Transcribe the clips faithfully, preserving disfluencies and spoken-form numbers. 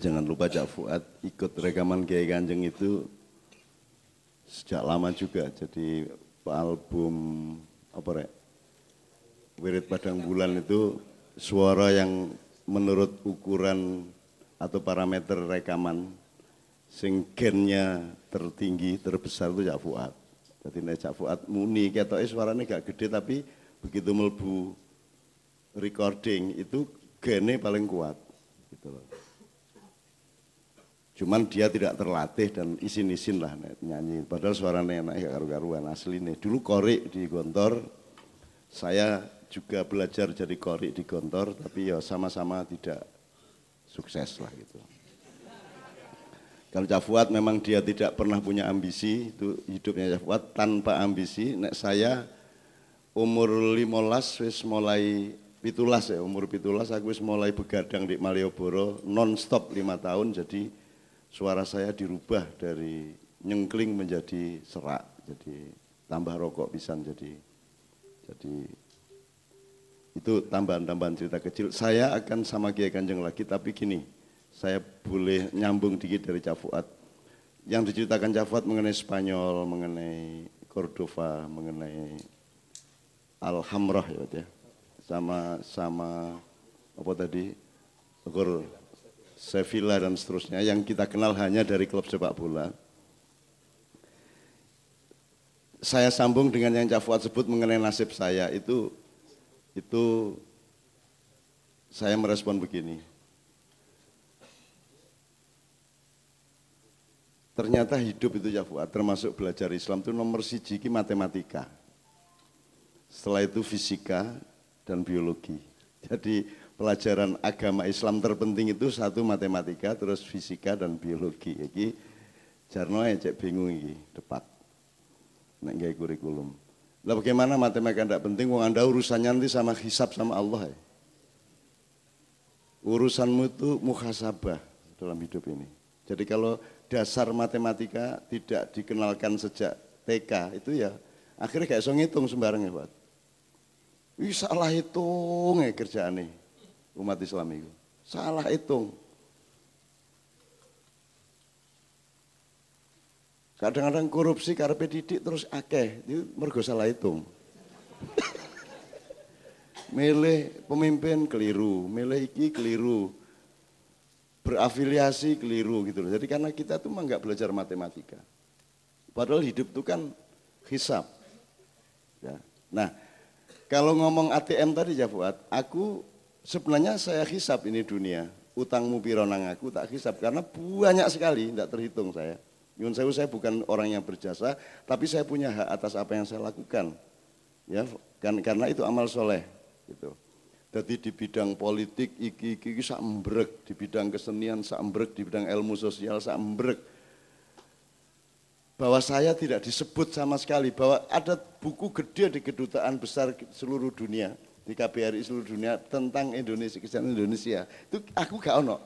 jangan lupa Cak Fuad ikut rekaman Kiai Kanjeng itu sejak lama juga. Jadi album apa rek? Wirid Padang Bulan itu suara yang menurut ukuran atau parameter rekaman sing gennya tertinggi, terbesar itu Cak Fuad. Jadi nek Cak Fuad muni ketoke suaranya gak gede tapi begitu mlebu recording itu gennya paling kuat gitu loh. Cuman dia tidak terlatih dan isin-isin lah nyanyi. Padahal suaranya enak ya karu-karuan asli nih. Dulu korik di Gontor, saya juga belajar jadi korik di Gontor, tapi ya sama-sama tidak sukses lah gitu. Kalau Cak Fuad memang dia tidak pernah punya ambisi, itu hidupnya Cak Fuad tanpa ambisi. Nek saya umur limolas wis mulai pitulas ya, umur pitulas aku wis mulai begadang di Malioboro non-stop lima tahun, jadi suara saya dirubah dari nyengkling menjadi serak, jadi tambah rokok pisan, jadi jadi itu tambahan-tambahan cerita kecil. Saya akan sama Kiai Kanjeng lagi, tapi gini, saya boleh nyambung dikit dari Cak Fuad. Yang diceritakan Cak Fuad mengenai Spanyol, mengenai Cordova, mengenai Alhamrah ya, sama sama apa tadi, Gor Sevilla dan seterusnya yang kita kenal hanya dari klub sepak bola. Saya sambung dengan yang Cak Fuad sebut mengenai nasib saya, itu itu saya merespon begini. Ternyata hidup itu Cak Fuad, termasuk belajar Islam itu nomor siji ki matematika. Setelah itu fisika dan biologi. Jadi pelajaran agama Islam terpenting itu satu matematika, terus fisika dan biologi. Iki jarno ya cek bingung iki depak. Nek gawe kurikulum. Lah bagaimana matematika tidak penting? Wong Anda urusannya nanti sama hisab sama Allah ya. Urusanmu itu muhasabah dalam hidup ini. Jadi kalau dasar matematika tidak dikenalkan sejak T K itu ya akhirnya kayak so ngitung sembarang ya Pak. Wih salah hitung ya kerjaan nih umat Islam itu. Salah hitung. Kadang-kadang korupsi karepe didik terus akeh, itu mergo salah hitung. Milih pemimpin keliru, milih iki keliru, berafiliasi keliru gitu loh. Jadi karena kita tuh mah nggak belajar matematika. Padahal hidup itu kan hisab. Ya. Nah, kalau ngomong A T M tadi ya Fuad, aku sebenarnya saya hisab ini dunia. Utangmu piro nang aku tak hisab karena banyak sekali, tidak terhitung saya. Nyun sewu, saya bukan orang yang berjasa, tapi saya punya hak atas apa yang saya lakukan. Ya, kan karena itu amal soleh gitu. Jadi di bidang politik iki iki, iki saembrek, di bidang kesenian saembrek, di bidang ilmu sosial saembrek. Bahwa saya tidak disebut sama sekali, bahwa ada buku gede di kedutaan besar seluruh dunia, di K B R I seluruh dunia tentang Indonesia, kisah Indonesia. Itu aku gak ono.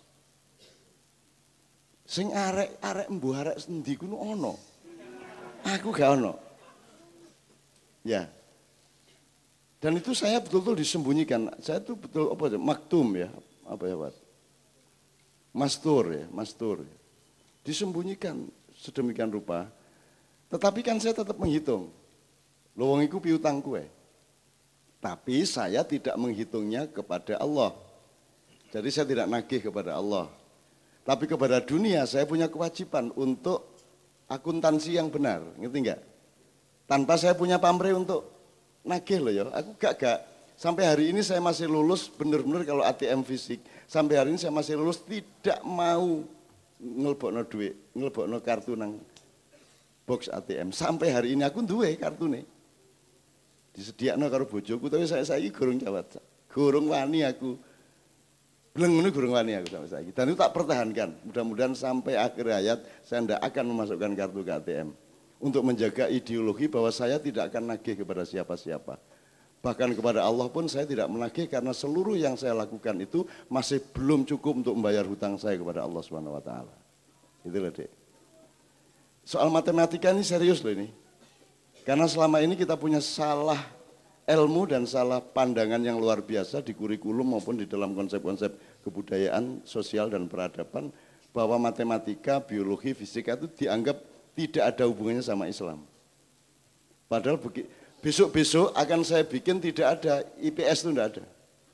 Sing arek-arek mbuh arek sendi kuwi ono. Aku gak ono. Ya. Dan itu saya betul-betul disembunyikan. Saya itu betul apa ya? Maktum ya, apa ya, Pak? Mastur ya, mastur. Disembunyikan sedemikian rupa. Tetapi kan saya tetap menghitung. Lho wong iku piutang kowe. Tapi saya tidak menghitungnya kepada Allah. Jadi saya tidak nagih kepada Allah. Tapi kepada dunia saya punya kewajiban untuk akuntansi yang benar, ngerti enggak? Tanpa saya punya pamrih untuk nagih loh ya, aku gak gak. Sampai hari ini saya masih lulus benar-benar kalau A T M fisik. Sampai hari ini saya masih lulus tidak mau ngelbokno duit, ngelbokno kartu nang box A T M. Sampai hari ini aku duwe kartune. Disediakno karo bojoku tapi saya saiki gorong jawab. Gorong wani aku. Belum ini gurung wani aku sampai saiki. Dan itu tak pertahankan. Mudah-mudahan sampai akhir hayat saya tidak akan memasukkan kartu ke A T M. Untuk menjaga ideologi bahwa saya tidak akan nagih kepada siapa-siapa. Bahkan kepada Allah pun saya tidak menagih karena seluruh yang saya lakukan itu masih belum cukup untuk membayar hutang saya kepada Allah Subhanahu wa taala. Itulah, Dek. Soal matematika ini serius loh ini. Karena selama ini kita punya salah ilmu dan salah pandangan yang luar biasa di kurikulum maupun di dalam konsep-konsep kebudayaan, sosial dan peradaban bahwa matematika, biologi, fisika itu dianggap tidak ada hubungannya sama Islam. Padahal besok-besok akan saya bikin tidak ada, I P S itu tidak ada.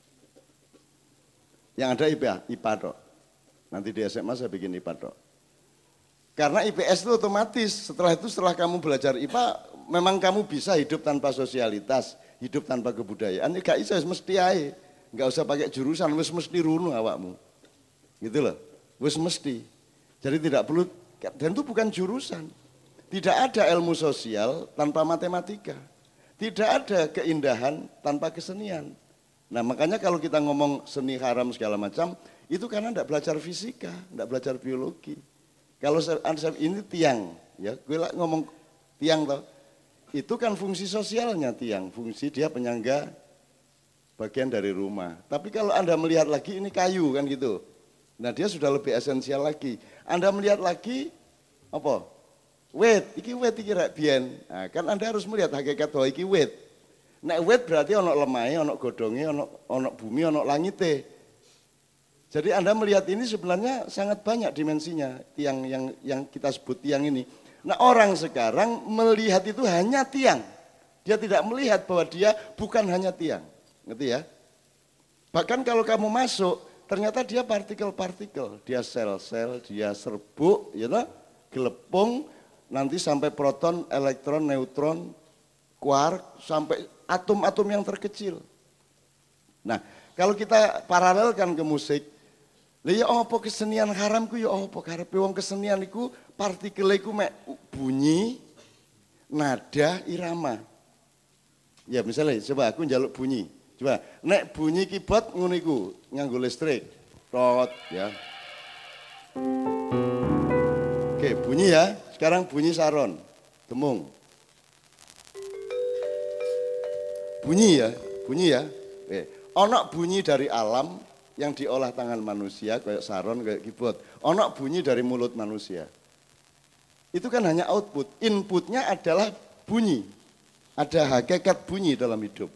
Yang ada I P A, I P A tok. Nanti di S M A saya bikin I P A tok. Karena I P S itu otomatis, setelah itu setelah kamu belajar I P A, memang kamu bisa hidup tanpa sosialitas, hidup tanpa kebudayaan, ya gak bisa, mesti aja. Gak usah pakai jurusan, wis mesti runu awakmu. Gitu loh, wis mesti. Jadi tidak perlu, dan itu bukan jurusan. Tidak ada ilmu sosial tanpa matematika. Tidak ada keindahan tanpa kesenian. Nah makanya kalau kita ngomong seni haram segala macam, itu karena tidak belajar fisika, tidak belajar biologi. Kalau ini tiang, ya, gue ngomong tiang toh, itu kan fungsi sosialnya tiang, fungsi dia penyangga bagian dari rumah. Tapi kalau Anda melihat lagi ini kayu kan gitu. Nah dia sudah lebih esensial lagi. Anda melihat lagi apa? Wet, iki wet iki rek biyen. Nah, kan Anda harus melihat hakikat bahwa iki wet. Nek wet berarti ono lemahe, ono godhonge, ono ono bumi, ono langite. Jadi Anda melihat ini sebenarnya sangat banyak dimensinya tiang yang yang kita sebut tiang ini. Nah, orang sekarang melihat itu hanya tiang. Dia tidak melihat bahwa dia bukan hanya tiang. Ngerti ya? Bahkan kalau kamu masuk, ternyata dia partikel-partikel, dia sel-sel, dia serbuk, ya toh? Gelepung, nanti sampai proton, elektron, neutron, quark, sampai atom-atom yang terkecil. Nah, kalau kita paralelkan ke musik, lah ya apa kesenian haram ku ya apa karepe wong kesenian iku partikel iku mek bunyi, nada, irama. Ya misalnya coba aku njaluk bunyi. Coba, nek bunyi keyboard ngono iku nganggo listrik. Tot ya. Oke, bunyi ya. Sekarang bunyi saron. Demung. Bunyi ya, bunyi ya. Eh, ono bunyi dari alam yang diolah tangan manusia kayak saron, kayak keyboard. Ono bunyi dari mulut manusia. Itu kan hanya output. Inputnya adalah bunyi. Ada hakikat bunyi dalam hidup.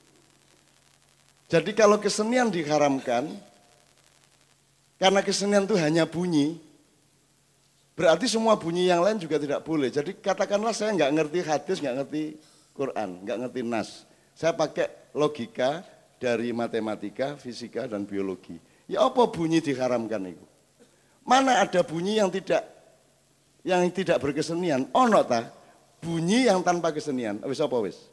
Jadi kalau kesenian diharamkan, karena kesenian itu hanya bunyi, berarti semua bunyi yang lain juga tidak boleh. Jadi katakanlah saya nggak ngerti hadis, nggak ngerti Quran, nggak ngerti nas. Saya pakai logika dari matematika, fisika, dan biologi. Ya apa bunyi diharamkan itu? Mana ada bunyi yang tidak yang tidak berkesenian? Ono ta? Bunyi yang tanpa kesenian. Wis apa wis?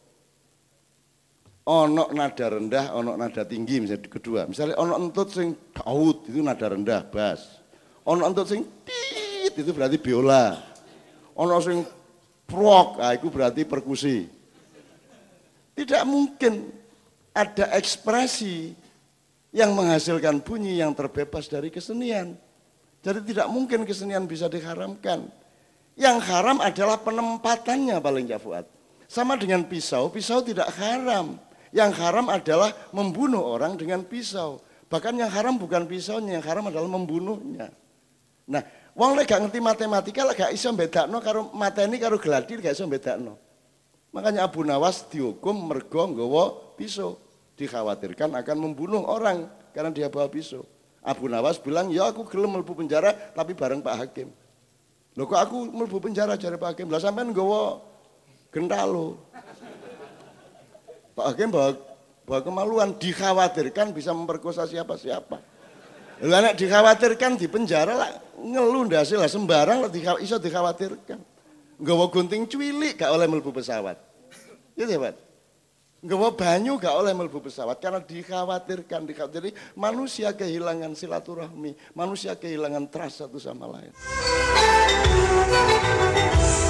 Ono nada rendah, ono nada tinggi misalnya kedua. Misalnya ono entut sing daud itu nada rendah, bass. Ono entut sing tit itu berarti biola. Ono sing prok, nah, itu berarti perkusi. Tidak mungkin ada ekspresi yang menghasilkan bunyi yang terbebas dari kesenian. Jadi tidak mungkin kesenian bisa diharamkan. Yang haram adalah penempatannya paling ya Fuad. Sama dengan pisau, pisau tidak haram. Yang haram adalah membunuh orang dengan pisau. Bahkan yang haram bukan pisaunya, yang haram adalah membunuhnya. Nah, wong lek gak ngerti matematika lek gak iso bedakno karo mateni karo gladi gak iso bedakno. Makanya Abu Nawas dihukum mergo nggawa pisau. Dikhawatirkan akan membunuh orang karena dia bawa pisau. Abu Nawas bilang, "Ya aku gelem mlebu penjara tapi bareng Pak Hakim." Loh kok aku mlebu penjara jare Pak Hakim? Lah sampean nggawa gentalo. Pak Hakim bawa, bawa kemaluan, dikhawatirkan bisa memperkosa siapa-siapa. Lah nek dikhawatirkan di penjara lah ngeluh ndase lah sembarang lah dikhaw, iso dikhawatirkan. Nggawa gunting cuilik gak oleh mlebu pesawat. Gitu ya, Pak. Nggawa banyu gak oleh mlebu pesawat karena dikhawatirkan, dikhawatirkan. Jadi manusia kehilangan silaturahmi, manusia kehilangan trust satu sama lain.